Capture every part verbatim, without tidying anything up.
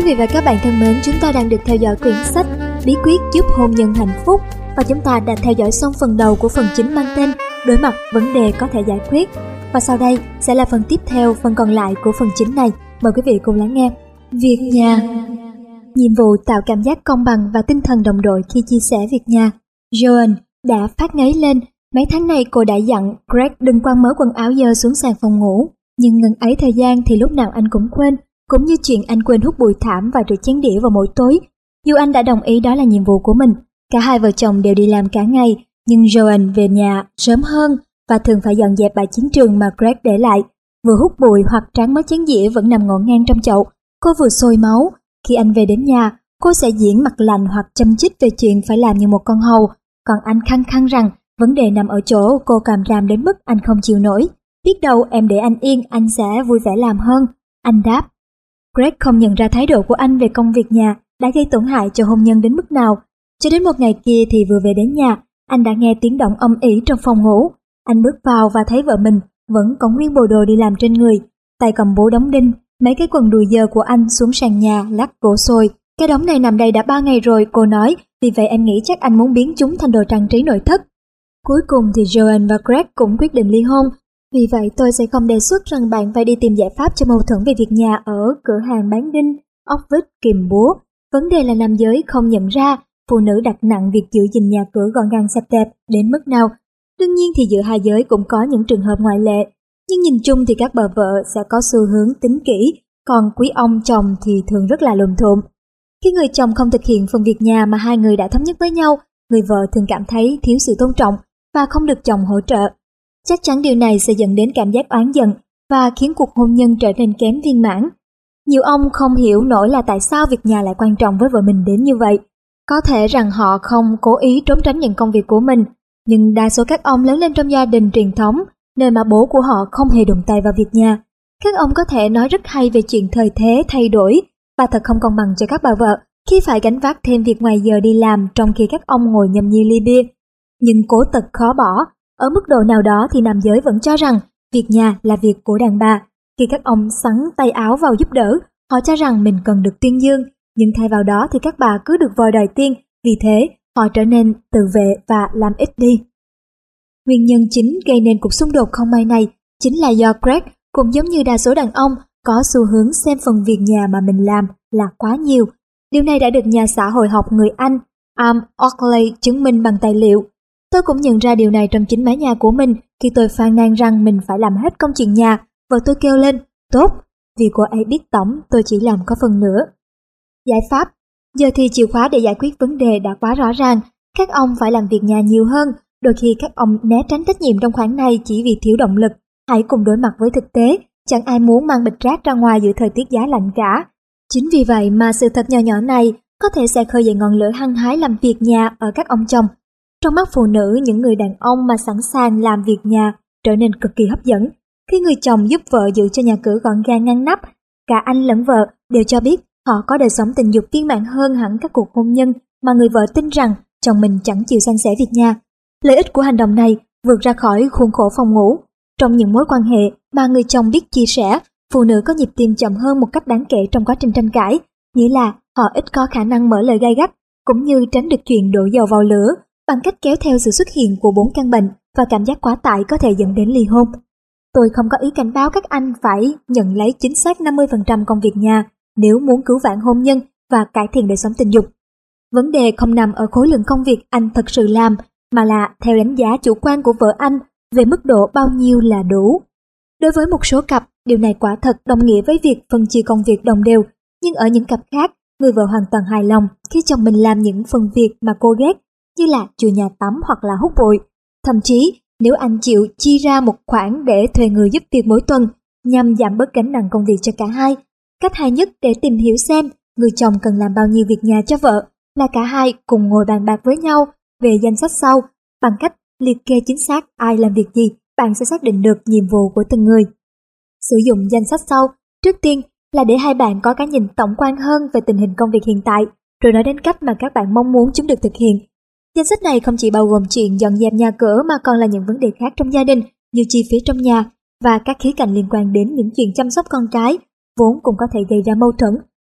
vị và các bạn thân mến, chúng ta đang được theo dõi quyển sách Bí quyết giúp hôn nhân hạnh phúc và chúng ta đã theo dõi xong phần đầu của phần chính mang tên Đối mặt vấn đề có thể giải quyết. Và sau đây sẽ là phần tiếp theo, phần còn lại của phần chính này. Mời quý vị cùng lắng nghe. Việc nhà. Nhiệm vụ tạo cảm giác công bằng và tinh thần đồng đội khi chia sẻ việc nhà. Joan đã phát ngấy lên. Mấy tháng nay cô đã dặn Greg đừng quăng mớ quần áo dơ xuống sàn phòng ngủ. Nhưng ngần ấy thời gian thì lúc nào anh cũng quên, cũng như chuyện anh quên hút bụi thảm và rửa chén đĩa vào mỗi tối. Dù anh đã đồng ý đó là nhiệm vụ của mình, cả hai vợ chồng đều đi làm cả ngày, nhưng Joan về nhà sớm hơn và thường phải dọn dẹp bãi chiến trường mà Greg để lại. Vừa hút bụi hoặc tráng mấy chén dĩa vẫn nằm ngổn ngang trong chậu, cô vừa sôi máu. Khi anh về đến nhà, cô sẽ diễn mặt lạnh hoặc châm chích về chuyện phải làm như một con hầu, còn anh khăng khăng rằng vấn đề nằm ở chỗ cô càm ràm đến mức anh không chịu nổi. Biết đâu em để anh yên, anh sẽ vui vẻ làm hơn, anh đáp. Greg không nhận ra thái độ của anh về công việc nhà đã gây tổn hại cho hôn nhân đến mức nào. Cho đến một ngày kia thì vừa về đến nhà, anh đã nghe tiếng động âm ỉ trong phòng ngủ. Anh bước vào và thấy vợ mình vẫn còn nguyên bộ đồ đi làm trên người, tay cầm búa đóng đinh, mấy cái quần đùi dơ của anh xuống sàn nhà lắc gỗ sồi. Cái đống này nằm đây đã ba ngày rồi, cô nói, vì vậy em nghĩ chắc anh muốn biến chúng thành đồ trang trí nội thất. Cuối cùng thì Joan và Greg cũng quyết định ly hôn. Vì vậy tôi sẽ không đề xuất rằng bạn phải đi tìm giải pháp cho mâu thuẫn về việc nhà ở cửa hàng bán đinh, ốc vít, kìm búa. Vấn đề là nam giới không nhận ra phụ nữ đặt nặng việc giữ gìn nhà cửa gọn gàng sạch đẹp đến mức nào. Đương nhiên thì giữa hai giới cũng có những trường hợp ngoại lệ, nhưng nhìn chung thì các bà vợ sẽ có xu hướng tính kỹ, còn quý ông chồng thì thường rất là lùm thụm. Khi người chồng không thực hiện phần việc nhà mà hai người đã thống nhất với nhau, người vợ thường cảm thấy thiếu sự tôn trọng và không được chồng hỗ trợ. Chắc chắn điều này sẽ dẫn đến cảm giác oán giận và khiến cuộc hôn nhân trở nên kém viên mãn. Nhiều ông không hiểu nổi là tại sao việc nhà lại quan trọng với vợ mình đến như vậy. Có thể rằng họ không cố ý trốn tránh những công việc của mình, nhưng đa số các ông lớn lên trong gia đình truyền thống, nơi mà bố của họ không hề đụng tay vào việc nhà. Các ông có thể nói rất hay về chuyện thời thế thay đổi và thật không công bằng cho các bà vợ khi phải gánh vác thêm việc ngoài giờ đi làm trong khi các ông ngồi nhâm nhi ly bia. Nhưng cố tật khó bỏ. Ở mức độ nào đó thì nam giới vẫn cho rằng việc nhà là việc của đàn bà. Khi các ông xắn tay áo vào giúp đỡ, họ cho rằng mình cần được tuyên dương, nhưng thay vào đó thì các bà cứ được vòi đòi tiên, vì thế họ trở nên tự vệ và làm ít đi. Nguyên nhân chính gây nên cuộc xung đột không may này chính là do Greg, cũng giống như đa số đàn ông, có xu hướng xem phần việc nhà mà mình làm là quá nhiều. Điều này đã được nhà xã hội học người Anh Am Oakley chứng minh bằng tài liệu. Tôi cũng nhận ra điều này trong chính mái nhà của mình khi tôi phàn nàn rằng mình phải làm hết công chuyện nhà, và tôi kêu lên, tốt, vì cô ấy biết tổng tôi chỉ làm có phần nữa. Giải pháp. Giờ thì chìa khóa để giải quyết vấn đề đã quá rõ ràng. Các ông phải làm việc nhà nhiều hơn, đôi khi các ông né tránh trách nhiệm trong khoản này chỉ vì thiếu động lực. Hãy cùng đối mặt với thực tế, chẳng ai muốn mang bịch rác ra ngoài giữa thời tiết giá lạnh cả. Chính vì vậy mà sự thật nhỏ nhỏ này có thể sẽ khơi dậy ngọn lửa hăng hái làm việc nhà ở các ông chồng. Trong mắt phụ nữ, những người đàn ông mà sẵn sàng làm việc nhà trở nên cực kỳ hấp dẫn. Khi người chồng giúp vợ giữ cho nhà cửa gọn gàng ngăn nắp, cả anh lẫn vợ đều cho biết họ có đời sống tình dục viên mãn hơn hẳn các cuộc hôn nhân mà người vợ tin rằng chồng mình chẳng chịu san sẻ việc nhà. Lợi ích của hành động này vượt ra khỏi khuôn khổ phòng ngủ. Trong những mối quan hệ mà người chồng biết chia sẻ, phụ nữ có nhịp tim chậm hơn một cách đáng kể trong quá trình tranh cãi, nghĩa là họ ít có khả năng mở lời gay gắt, cũng như tránh được chuyện đổ dầu vào lửa, bằng cách kéo theo sự xuất hiện của bốn căn bệnh và cảm giác quá tải có thể dẫn đến ly hôn. Tôi không có ý cảnh báo các anh phải nhận lấy chính xác năm mươi phần trăm công việc nhà nếu muốn cứu vãn hôn nhân và cải thiện đời sống tình dục. Vấn đề không nằm ở khối lượng công việc anh thật sự làm, mà là theo đánh giá chủ quan của vợ anh về mức độ bao nhiêu là đủ. Đối với một số cặp, điều này quả thật đồng nghĩa với việc phân chia công việc đồng đều, nhưng ở những cặp khác, người vợ hoàn toàn hài lòng khi chồng mình làm những phần việc mà cô ghét, như là chùi nhà tắm hoặc là hút bụi. Thậm chí, nếu anh chịu chi ra một khoản để thuê người giúp việc mỗi tuần nhằm giảm bớt gánh nặng công việc cho cả hai. Cách hay nhất để tìm hiểu xem người chồng cần làm bao nhiêu việc nhà cho vợ là cả hai cùng ngồi bàn bạc với nhau về danh sách sau. Bằng cách liệt kê chính xác ai làm việc gì, bạn sẽ xác định được nhiệm vụ của từng người. Sử dụng danh sách sau, trước tiên là để hai bạn có cái nhìn tổng quan hơn về tình hình công việc hiện tại, rồi nói đến cách mà các bạn mong muốn chúng được thực hiện. Danh sách này không chỉ bao gồm chuyện dọn dẹp nhà cửa mà còn là những vấn đề khác trong gia đình như chi phí trong nhà và các khía cạnh liên quan đến những chuyện chăm sóc con cái, vốn cũng có thể gây ra mâu thuẫn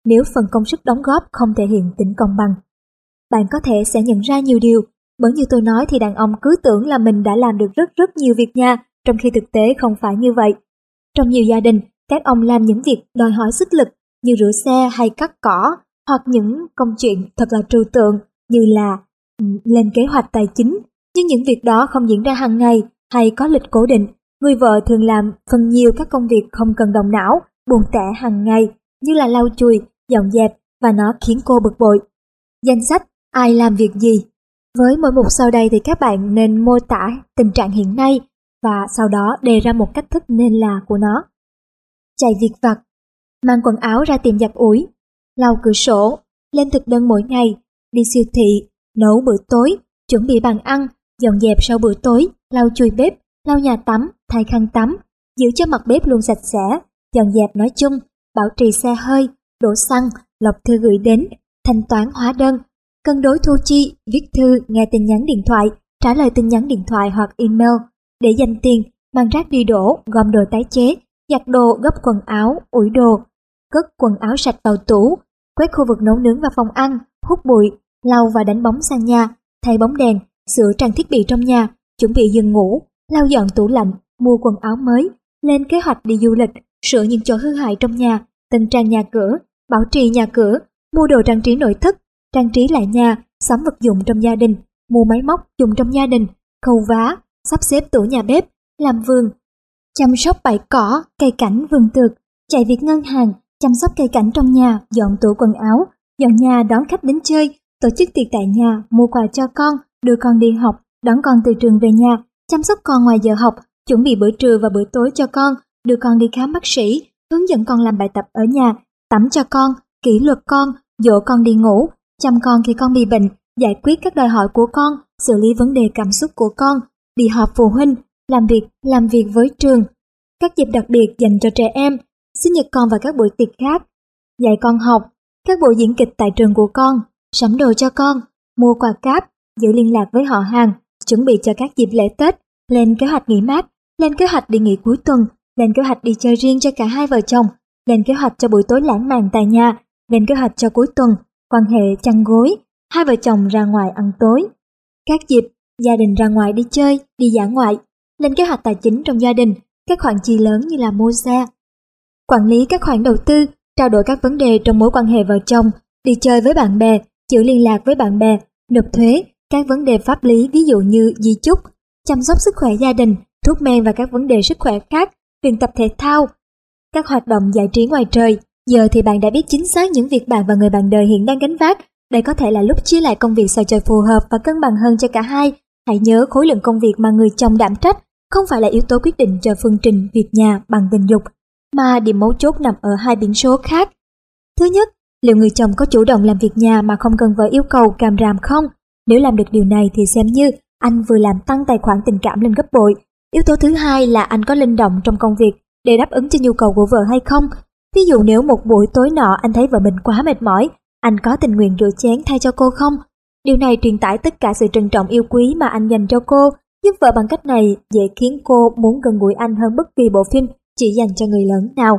nếu phần công sức đóng góp không thể hiện tính công bằng. Bạn có thể sẽ nhận ra nhiều điều, bởi như tôi nói thì đàn ông cứ tưởng là mình đã làm được rất rất nhiều việc nhà, trong khi thực tế không phải như vậy. Trong nhiều gia đình, các ông làm những việc đòi hỏi sức lực như rửa xe hay cắt cỏ, hoặc những công chuyện thật là trừu tượng như là lên kế hoạch tài chính. Nhưng những việc đó không diễn ra hàng ngày hay có lịch cố định. Người vợ thường làm phần nhiều các công việc không cần động não, buồn tẻ hàng ngày như là lau chùi, dọn dẹp, và nó khiến cô bực bội. Danh sách ai làm việc gì. Với mỗi mục sau đây thì các bạn nên mô tả tình trạng hiện nay và sau đó đề ra một cách thức nên là của nó. Chạy việc vặt, mang quần áo ra tiệm giặt ủi, lau cửa sổ, lên thực đơn mỗi ngày, đi siêu thị, nấu bữa tối, chuẩn bị bàn ăn, dọn dẹp sau bữa tối, lau chùi bếp, lau nhà tắm, thay khăn tắm, giữ cho mặt bếp luôn sạch sẽ, dọn dẹp nói chung, bảo trì xe hơi, đổ xăng, lọc thư gửi đến, thanh toán hóa đơn, cân đối thu chi, viết thư, nghe tin nhắn điện thoại, trả lời tin nhắn điện thoại hoặc email, để dành tiền, mang rác đi đổ, gom đồ tái chế, giặt đồ, gấp quần áo, ủi đồ, cất quần áo sạch vào tủ, quét khu vực nấu nướng và phòng ăn, hút bụi, lau và đánh bóng sàn nhà, thay bóng đèn, sửa trang thiết bị trong nhà, chuẩn bị giường ngủ, lau dọn tủ lạnh, mua quần áo mới, lên kế hoạch đi du lịch, sửa những chỗ hư hại trong nhà, tân trang nhà cửa, bảo trì nhà cửa, mua đồ trang trí nội thất, trang trí lại nhà, sắm vật dụng trong gia đình, mua máy móc dùng trong gia đình, khâu vá, sắp xếp tủ nhà bếp, làm vườn, chăm sóc bãi cỏ, cây cảnh, vườn tược, chạy việc ngân hàng, chăm sóc cây cảnh trong nhà, dọn tủ quần áo, dọn nhà đón khách đến chơi, tổ chức tiệc tại nhà, mua quà cho con, đưa con đi học, đón con từ trường về nhà, chăm sóc con ngoài giờ học, chuẩn bị bữa trưa và bữa tối cho con, đưa con đi khám bác sĩ, hướng dẫn con làm bài tập ở nhà, tắm cho con, kỷ luật con, dỗ con đi ngủ, chăm con khi con bị bệnh, giải quyết các đòi hỏi của con, xử lý vấn đề cảm xúc của con, đi họp phụ huynh, làm việc, làm việc với trường, các dịp đặc biệt dành cho trẻ em, sinh nhật con và các buổi tiệc khác, dạy con học, các buổi diễn kịch tại trường của con, sắm đồ cho con, mua quà cáp, giữ liên lạc với họ hàng, chuẩn bị cho các dịp lễ Tết, lên kế hoạch nghỉ mát, lên kế hoạch đi nghỉ cuối tuần, lên kế hoạch đi chơi riêng cho cả hai vợ chồng, lên kế hoạch cho buổi tối lãng mạn tại nhà, lên kế hoạch cho cuối tuần, quan hệ chăn gối, hai vợ chồng ra ngoài ăn tối. Các dịp, gia đình ra ngoài đi chơi, đi dã ngoại, lên kế hoạch tài chính trong gia đình, các khoản chi lớn như là mua xe. Quản lý các khoản đầu tư, trao đổi các vấn đề trong mối quan hệ vợ chồng, đi chơi với bạn bè, giữ liên lạc với bạn bè, nộp thuế, các vấn đề pháp lý ví dụ như di chúc, chăm sóc sức khỏe gia đình, thuốc men và các vấn đề sức khỏe khác, luyện tập thể thao, các hoạt động giải trí ngoài trời. Giờ thì bạn đã biết chính xác những việc bạn và người bạn đời hiện đang gánh vác. Đây có thể là lúc chia lại công việc sao cho phù hợp và cân bằng hơn cho cả hai. Hãy nhớ khối lượng công việc mà người chồng đảm trách không phải là yếu tố quyết định cho phương trình việc nhà bằng tình dục, mà điểm mấu chốt nằm ở hai biến số khác. Thứ nhất, liệu người chồng có chủ động làm việc nhà mà không cần vợ yêu cầu càm ràm không? Nếu làm được điều này thì xem như anh vừa làm tăng tài khoản tình cảm lên gấp bội. Yếu tố thứ hai là anh có linh động trong công việc để đáp ứng cho nhu cầu của vợ hay không. Ví dụ nếu một buổi tối nọ anh thấy vợ mình quá mệt mỏi, anh có tình nguyện rửa chén thay cho cô không? Điều này truyền tải tất cả sự trân trọng yêu quý mà anh dành cho cô, giúp vợ bằng cách này dễ khiến cô muốn gần gũi anh hơn bất kỳ bộ phim chỉ dành cho người lớn nào.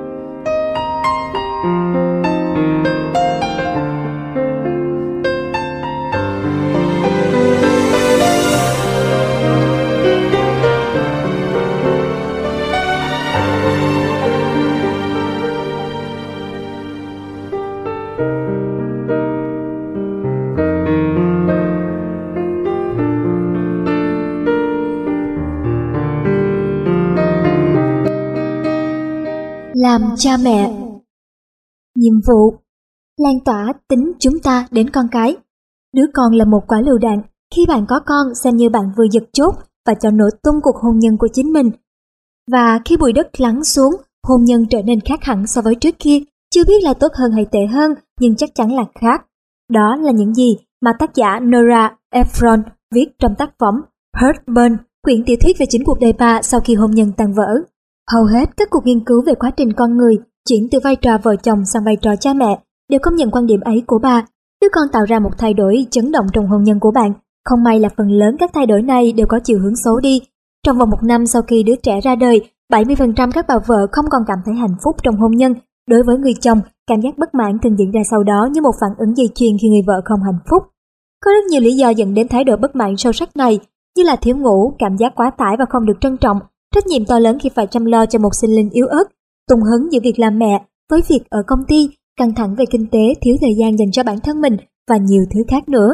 Làm cha mẹ. Nhiệm vụ: lan tỏa tính chúng ta đến con cái. Đứa con là một quả lựu đạn. Khi bạn có con, xem như bạn vừa giật chốt và cho nổ tung cuộc hôn nhân của chính mình. Và khi bụi đất lắng xuống, hôn nhân trở nên khác hẳn so với trước kia. Chưa biết là tốt hơn hay tệ hơn, nhưng chắc chắn là khác. Đó là những gì mà tác giả Nora Ephron viết trong tác phẩm Heartburn, quyển tiểu thuyết về chính cuộc đời bà sau khi hôn nhân tan vỡ. Hầu hết các cuộc nghiên cứu về quá trình con người chuyển từ vai trò vợ chồng sang vai trò cha mẹ đều công nhận quan điểm ấy của bà. Đứa con tạo ra một thay đổi chấn động trong hôn nhân của bạn. Không may là phần lớn các thay đổi này đều có chiều hướng xấu đi. Trong vòng một năm sau khi đứa trẻ ra đời, bảy mươi phần trăm các bà vợ không còn cảm thấy hạnh phúc trong hôn nhân Đối với người chồng, cảm giác bất mãn thường diễn ra sau đó như một phản ứng dây chuyền khi người vợ không hạnh phúc. Có rất nhiều lý do dẫn đến thái độ bất mãn sâu sắc này, như là thiếu ngủ, cảm giác quá tải và không được trân trọng, trách nhiệm to lớn khi phải chăm lo cho một sinh linh yếu ớt, tùng hứng giữa việc làm mẹ với việc ở công ty, căng thẳng về kinh tế, thiếu thời gian dành cho bản thân mình và nhiều thứ khác nữa.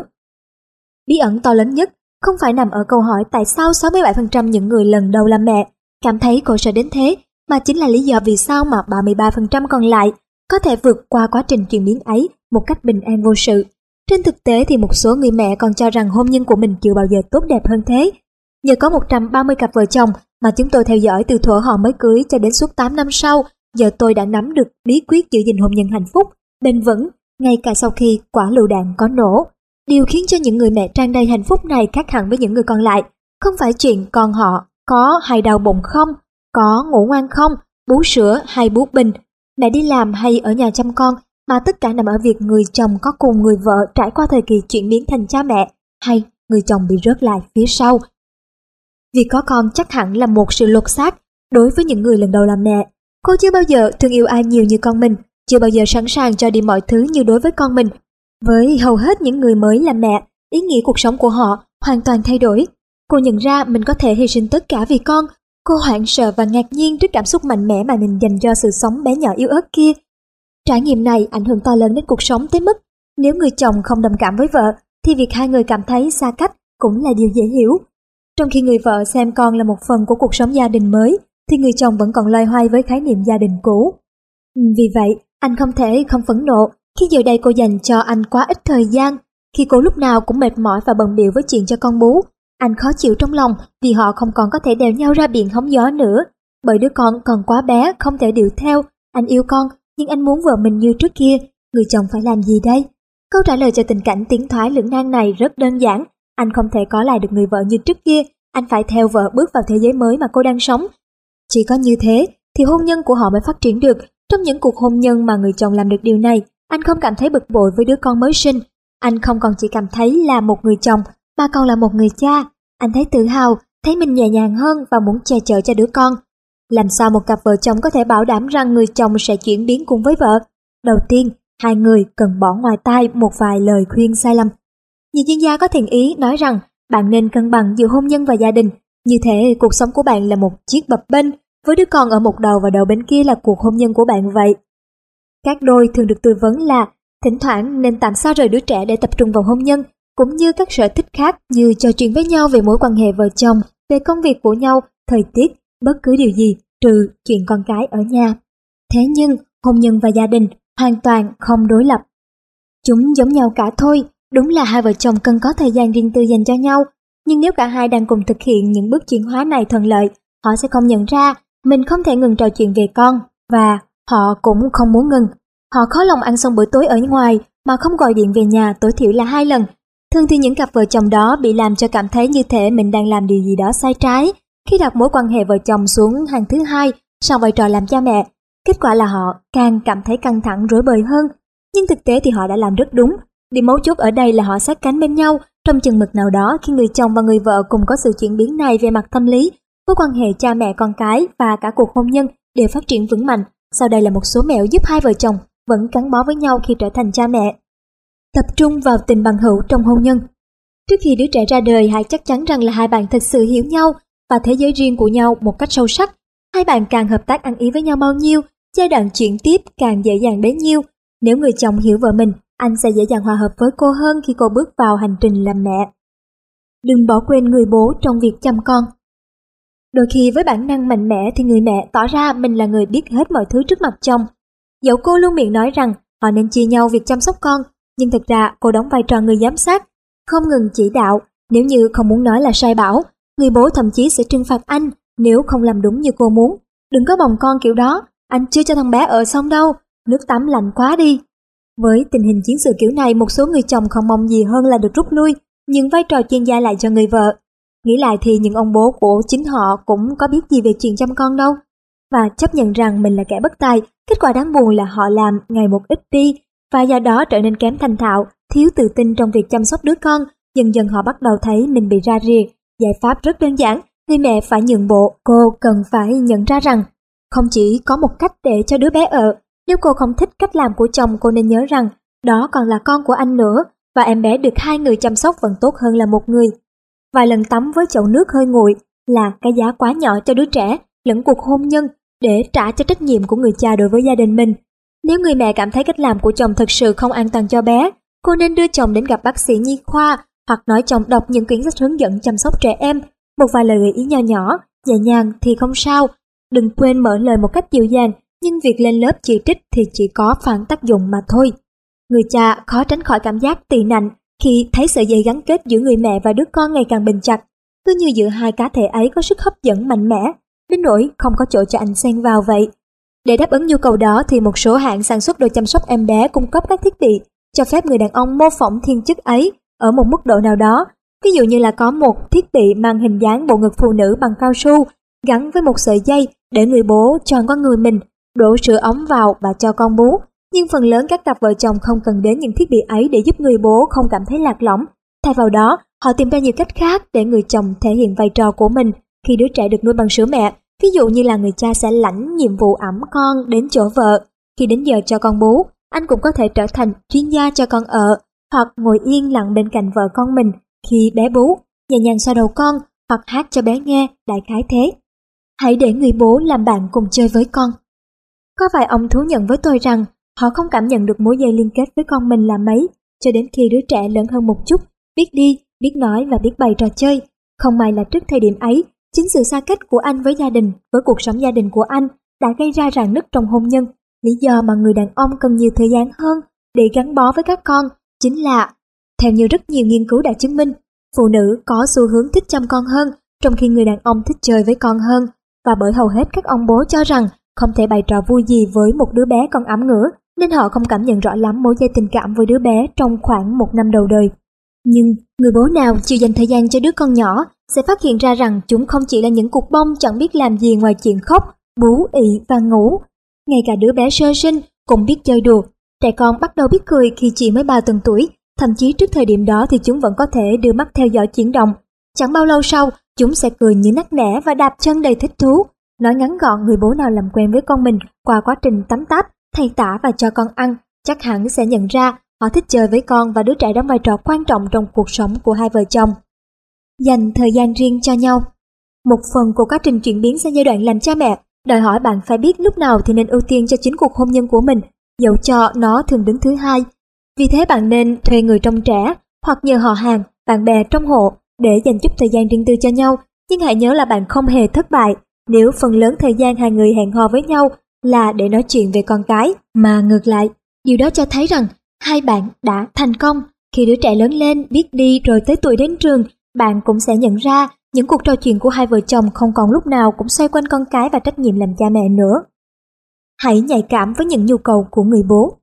Bí ẩn to lớn nhất không phải nằm ở câu hỏi tại sao sáu mươi bảy phần trăm những người lần đầu làm mẹ cảm thấy khổ sở đến thế, mà chính là lý do vì sao mà ba mươi ba phần trăm còn lại có thể vượt qua quá trình chuyển biến ấy một cách bình an vô sự. Trên thực tế thì một số người mẹ còn cho rằng hôn nhân của mình chưa bao giờ tốt đẹp hơn thế. Nhờ có một trăm ba mươi cặp vợ chồng mà chúng tôi theo dõi từ thuở họ mới cưới cho đến suốt tám năm sau, giờ tôi đã nắm được bí quyết giữ gìn hôn nhân hạnh phúc, bền vững, ngay cả sau khi quả lựu đạn có nổ. Điều khiến cho những người mẹ tràn đầy hạnh phúc này khác hẳn với những người còn lại, không phải chuyện con họ có hay đau bụng không, có ngủ ngoan không, bú sữa hay bú bình, mẹ đi làm hay ở nhà chăm con, mà tất cả nằm ở việc người chồng có cùng người vợ trải qua thời kỳ chuyển biến thành cha mẹ, hay người chồng bị rớt lại phía sau. Việc có con chắc hẳn là một sự lột xác đối với những người lần đầu làm mẹ. Cô chưa bao giờ thương yêu ai nhiều như con mình, chưa bao giờ sẵn sàng cho đi mọi thứ như đối với con mình. Với hầu hết những người mới làm mẹ, ý nghĩa cuộc sống của họ hoàn toàn thay đổi. Cô nhận ra mình có thể hy sinh tất cả vì con. Cô hoảng sợ và ngạc nhiên trước cảm xúc mạnh mẽ mà mình dành cho sự sống bé nhỏ yếu ớt kia. Trải nghiệm này ảnh hưởng to lớn đến cuộc sống tới mức nếu người chồng không đồng cảm với vợ thì việc hai người cảm thấy xa cách cũng là điều dễ hiểu. Trong khi người vợ xem con là một phần của cuộc sống gia đình mới thì người chồng vẫn còn loay hoay với khái niệm gia đình cũ. Vì vậy, anh không thể không phẫn nộ khi giờ đây cô dành cho anh quá ít thời gian, khi cô lúc nào cũng mệt mỏi và bận bịu với chuyện cho con bú. Anh khó chịu trong lòng vì họ không còn có thể đèo nhau ra biển hóng gió nữa, bởi đứa con còn quá bé không thể điệu theo. Anh yêu con nhưng anh muốn vợ mình như trước kia, người chồng phải làm gì đây? Câu trả lời cho tình cảnh tiến thoái lưỡng nan này rất đơn giản. Anh không thể có lại được người vợ như trước kia, anh phải theo vợ bước vào thế giới mới mà cô đang sống. Chỉ có như thế thì hôn nhân của họ mới phát triển được. Trong những cuộc hôn nhân mà người chồng làm được điều này, anh không cảm thấy bực bội với đứa con mới sinh. Anh không còn chỉ cảm thấy là một người chồng, mà còn là một người cha. Anh thấy tự hào, thấy mình nhẹ nhàng hơn và muốn che chở cho đứa con. Làm sao một cặp vợ chồng có thể bảo đảm rằng người chồng sẽ chuyển biến cùng với vợ? Đầu tiên, hai người cần bỏ ngoài tai một vài lời khuyên sai lầm. Nhiều chuyên gia có thiện ý nói rằng bạn nên cân bằng giữa hôn nhân và gia đình. Như thế, cuộc sống của bạn là một chiếc bập bênh, với đứa con ở một đầu và đầu bên kia là cuộc hôn nhân của bạn vậy. Các đôi thường được tư vấn là thỉnh thoảng nên tạm xa rời đứa trẻ để tập trung vào hôn nhân, cũng như các sở thích khác như trò chuyện với nhau về mối quan hệ vợ chồng, về công việc của nhau, thời tiết, bất cứ điều gì trừ chuyện con cái ở nhà. Thế nhưng, hôn nhân và gia đình hoàn toàn không đối lập. Chúng giống nhau cả thôi, đúng là hai vợ chồng cần có thời gian riêng tư dành cho nhau, nhưng nếu cả hai đang cùng thực hiện những bước chuyển hóa này thuận lợi, họ sẽ không nhận ra mình không thể ngừng trò chuyện về con, và họ cũng không muốn ngừng. Họ khó lòng ăn xong bữa tối ở ngoài mà không gọi điện về nhà tối thiểu là hai lần. Thường thì những cặp vợ chồng đó bị làm cho cảm thấy như thể mình đang làm điều gì đó sai trái khi đặt mối quan hệ vợ chồng xuống hàng thứ hai sau vai trò làm cha mẹ. Kết quả là họ càng cảm thấy căng thẳng rối bời hơn. Nhưng thực tế thì họ đã làm rất đúng. Điểm mấu chốt ở đây là họ sát cánh bên nhau trong chừng mực nào đó. Khi người chồng và người vợ cùng có sự chuyển biến này về mặt tâm lý, mối quan hệ cha mẹ con cái và cả cuộc hôn nhân đều phát triển vững mạnh. Sau đây là một số mẹo giúp hai vợ chồng vẫn gắn bó với nhau khi trở thành cha mẹ. Tập trung vào tình bằng hữu trong hôn nhân. Trước khi đứa trẻ ra đời, hãy chắc chắn rằng là hai bạn thực sự hiểu nhau và thế giới riêng của nhau một cách sâu sắc. Hai bạn càng hợp tác ăn ý với nhau bao nhiêu, giai đoạn chuyển tiếp càng dễ dàng bấy nhiêu. Nếu người chồng hiểu vợ mình, anh sẽ dễ dàng hòa hợp với cô hơn khi cô bước vào hành trình làm mẹ. Đừng bỏ quên người bố trong việc chăm con. Đôi khi với bản năng mạnh mẽ thì người mẹ tỏ ra mình là người biết hết mọi thứ trước mặt chồng. Dẫu cô luôn miệng nói rằng họ nên chia nhau việc chăm sóc con, nhưng thực ra cô đóng vai trò người giám sát, không ngừng chỉ đạo. Nếu như không muốn nói là sai bảo, người bố thậm chí sẽ trừng phạt anh nếu không làm đúng như cô muốn. Đừng có bồng con kiểu đó, anh chưa cho thằng bé ở xong đâu, nước tắm lạnh quá đi. Với tình hình chiến sự kiểu này, một số người chồng không mong gì hơn là được rút lui, nhưng vai trò chuyên gia lại cho người vợ. Nghĩ lại thì những ông bố của chính họ cũng có biết gì về chuyện chăm con đâu. Và chấp nhận rằng mình là kẻ bất tài, kết quả đáng buồn là họ làm ngày một ít đi, và do đó trở nên kém thành thạo, thiếu tự tin trong việc chăm sóc đứa con. Dần dần họ bắt đầu thấy mình bị ra rìa. Giải pháp rất đơn giản, người mẹ phải nhượng bộ. Cô cần phải nhận ra rằng không chỉ có một cách để cho đứa bé ở, Nếu cô không thích cách làm của chồng, cô nên nhớ rằng đó còn là con của anh nữa, và em bé được hai người chăm sóc vẫn tốt hơn là một người. Vài lần tắm với chậu nước hơi nguội là cái giá quá nhỏ cho đứa trẻ lẫn cuộc hôn nhân để trả cho trách nhiệm của người cha đối với gia đình mình. Nếu người mẹ cảm thấy cách làm của chồng thực sự không an toàn cho bé, cô nên đưa chồng đến gặp bác sĩ nhi khoa hoặc nói chồng đọc những quyển sách hướng dẫn chăm sóc trẻ em. Một vài lời gợi ý nho nhỏ, nhẹ nhàng thì không sao. Đừng quên mở lời một cách dịu dàng, nhưng việc lên lớp chỉ trích thì chỉ có phản tác dụng mà thôi. Người cha khó tránh khỏi cảm giác tị nạnh khi thấy sợi dây gắn kết giữa người mẹ và đứa con ngày càng bền chặt, cứ như giữa hai cá thể ấy có sức hấp dẫn mạnh mẽ, đến nỗi không có chỗ cho anh xen vào vậy. Để đáp ứng nhu cầu đó thì một số hãng sản xuất đồ chăm sóc em bé cung cấp các thiết bị cho phép người đàn ông mô phỏng thiên chức ấy ở một mức độ nào đó. Ví dụ như là có một thiết bị mang hình dáng bộ ngực phụ nữ bằng cao su gắn với một sợi dây để người bố tròn con người mình, đổ sữa ống vào và cho con bú. Nhưng phần lớn các cặp vợ chồng không cần đến những thiết bị ấy để giúp người bố không cảm thấy lạc lõng. Thay vào đó, họ tìm ra nhiều cách khác để người chồng thể hiện vai trò của mình khi đứa trẻ được nuôi bằng sữa mẹ. Ví dụ như là người cha sẽ lãnh nhiệm vụ ẵm con đến chỗ vợ. Khi đến giờ cho con bú, anh cũng có thể trở thành chuyên gia cho con ợ, hoặc ngồi yên lặng bên cạnh vợ con mình khi bé bú, nhẹ nhàng xoa đầu con hoặc hát cho bé nghe, đại khái thế. Hãy để người bố làm bạn cùng chơi với con. Có vài ông thú nhận với tôi rằng họ không cảm nhận được mối dây liên kết với con mình là mấy, cho đến khi đứa trẻ lớn hơn một chút, biết đi, biết nói và biết bày trò chơi. Không may là trước thời điểm ấy, chính sự xa cách của anh với gia đình, với cuộc sống gia đình của anh đã gây ra rạn nứt trong hôn nhân. Lý do mà người đàn ông cần nhiều thời gian hơn để gắn bó với các con chính là, theo như rất nhiều nghiên cứu đã chứng minh, phụ nữ có xu hướng thích chăm con hơn, trong khi người đàn ông thích chơi với con hơn. Và bởi hầu hết các ông bố cho rằng không thể bày trò vui gì với một đứa bé còn ẵm ngửa, nên họ không cảm nhận rõ lắm mối dây tình cảm với đứa bé trong khoảng một năm đầu đời. Nhưng người bố nào chịu dành thời gian cho đứa con nhỏ sẽ phát hiện ra rằng chúng không chỉ là những cục bông chẳng biết làm gì ngoài chuyện khóc, bú, ị và ngủ. Ngay cả đứa bé sơ sinh cũng biết chơi đùa. Trẻ con bắt đầu biết cười khi chỉ mới ba tuần tuổi, thậm chí trước thời điểm đó thì chúng vẫn có thể đưa mắt theo dõi chuyển động. Chẳng bao lâu sau, chúng sẽ cười như nắc nẻ và đạp chân đầy thích thú. Nói ngắn gọn, người bố nào làm quen với con mình qua quá trình tắm táp, thay tã và cho con ăn, chắc hẳn sẽ nhận ra họ thích chơi với con và đứa trẻ đóng vai trò quan trọng trong cuộc sống của hai vợ chồng. Dành thời gian riêng cho nhau. Một phần của quá trình chuyển biến sang giai đoạn làm cha mẹ đòi hỏi bạn phải biết lúc nào thì nên ưu tiên cho chính cuộc hôn nhân của mình, dẫu cho nó thường đứng thứ hai. Vì thế bạn nên thuê người trông trẻ hoặc nhờ họ hàng, bạn bè trong hộ để dành chút thời gian riêng tư cho nhau. Nhưng hãy nhớ là bạn không hề thất bại nếu phần lớn thời gian hai người hẹn hò với nhau là để nói chuyện về con cái, mà ngược lại. Điều đó cho thấy rằng hai bạn đã thành công. Khi đứa trẻ lớn lên, biết đi rồi tới tuổi đến trường, bạn cũng sẽ nhận ra những cuộc trò chuyện của hai vợ chồng không còn lúc nào cũng xoay quanh con cái và trách nhiệm làm cha mẹ nữa. Hãy nhạy cảm với những nhu cầu của người bố.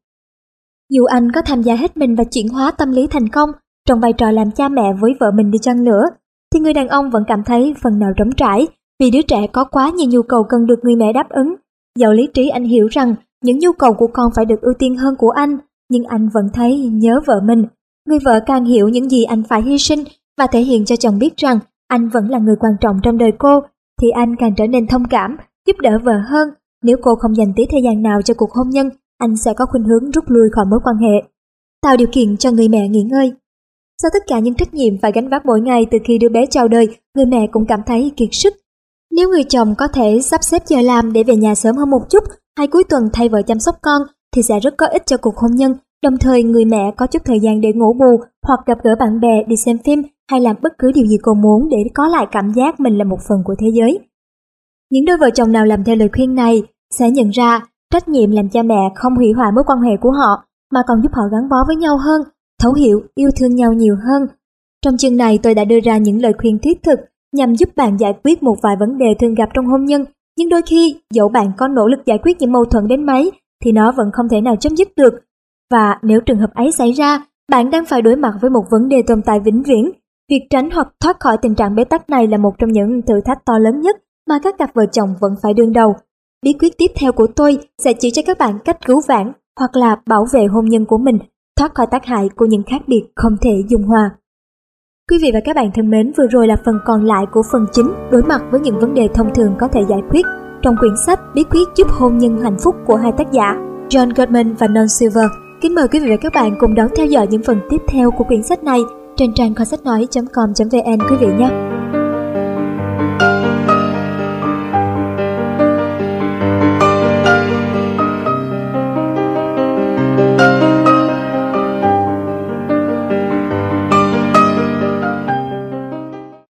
Dù anh có tham gia hết mình và chuyển hóa tâm lý thành công trong vai trò làm cha mẹ với vợ mình đi chăng nữa, thì người đàn ông vẫn cảm thấy phần nào trống trải vì đứa trẻ có quá nhiều nhu cầu cần được người mẹ đáp ứng. Dẫu lý trí anh hiểu rằng những nhu cầu của con phải được ưu tiên hơn của anh, nhưng anh vẫn thấy nhớ vợ mình. Người vợ càng hiểu những gì anh phải hy sinh và thể hiện cho chồng biết rằng anh vẫn là người quan trọng trong đời cô, thì anh càng trở nên thông cảm, giúp đỡ vợ hơn. Nếu cô không dành tí thời gian nào cho cuộc hôn nhân, anh sẽ có khuynh hướng rút lui khỏi mối quan hệ. Tạo điều kiện cho người mẹ nghỉ ngơi. Sau tất cả những trách nhiệm phải gánh vác mỗi ngày từ khi đứa bé chào đời, người mẹ cũng cảm thấy kiệt sức. Nếu người chồng có thể sắp xếp giờ làm để về nhà sớm hơn một chút, hay cuối tuần thay vợ chăm sóc con, thì sẽ rất có ích cho cuộc hôn nhân. Đồng thời người mẹ có chút thời gian để ngủ bù hoặc gặp gỡ bạn bè, đi xem phim hay làm bất cứ điều gì cô muốn để có lại cảm giác mình là một phần của thế giới. Những đôi vợ chồng nào làm theo lời khuyên này sẽ nhận ra trách nhiệm làm cha mẹ không hủy hoại mối quan hệ của họ, mà còn giúp họ gắn bó với nhau hơn, thấu hiểu, yêu thương nhau nhiều hơn. Trong chương này tôi đã đưa ra những lời khuyên thiết thực nhằm giúp bạn giải quyết một vài vấn đề thường gặp trong hôn nhân, nhưng đôi khi dẫu bạn có nỗ lực giải quyết những mâu thuẫn đến mấy thì nó vẫn không thể nào chấm dứt được. Và nếu trường hợp ấy xảy ra, bạn đang phải đối mặt với một vấn đề tồn tại vĩnh viễn. Việc tránh hoặc thoát khỏi tình trạng bế tắc này là một trong những thử thách to lớn nhất mà các cặp vợ chồng vẫn phải đương đầu. Bí quyết tiếp theo của tôi sẽ chỉ cho các bạn cách cứu vãn hoặc là bảo vệ hôn nhân của mình, thoát khỏi tác hại của những khác biệt không thể dung hòa. Quý vị và các bạn thân mến, vừa rồi là phần còn lại của phần chính đối mặt với những vấn đề thông thường có thể giải quyết trong quyển sách Bí quyết giúp hôn nhân hạnh phúc của hai tác giả John Gottman và Non Silver. Kính mời quý vị và các bạn cùng đón theo dõi những phần tiếp theo của quyển sách này trên trang kho sách nói chấm com chấm vn quý vị nhé.